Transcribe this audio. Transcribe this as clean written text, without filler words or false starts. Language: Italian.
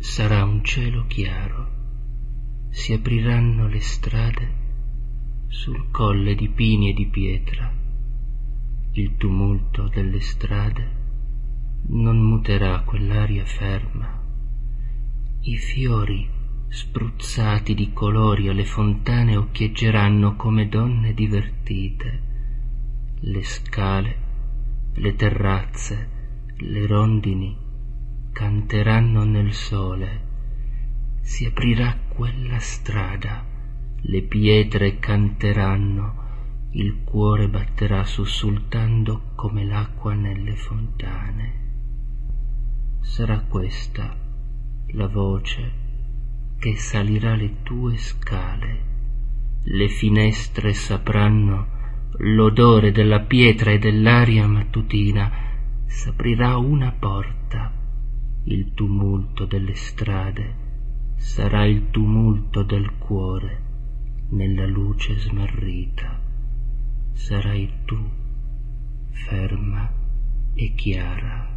sarà un cielo chiaro, si apriranno le strade sul colle di pini e di pietra, il tumulto delle strade non muterà quell'aria ferma, i fiori spruzzati di colori alle fontane occhieggeranno come donne divertite, le scale, le terrazze, le rondini canteranno nel sole, si aprirà quella strada, le pietre canteranno, il cuore batterà sussultando come l'acqua nelle fontane. Sarà questa la voce che salirà le tue scale, le finestre sapranno l'odore della pietra e dell'aria mattutina, s'aprirà una porta, il tumulto delle strade sarà il tumulto del cuore nella luce smarrita, sarai tu ferma e chiara.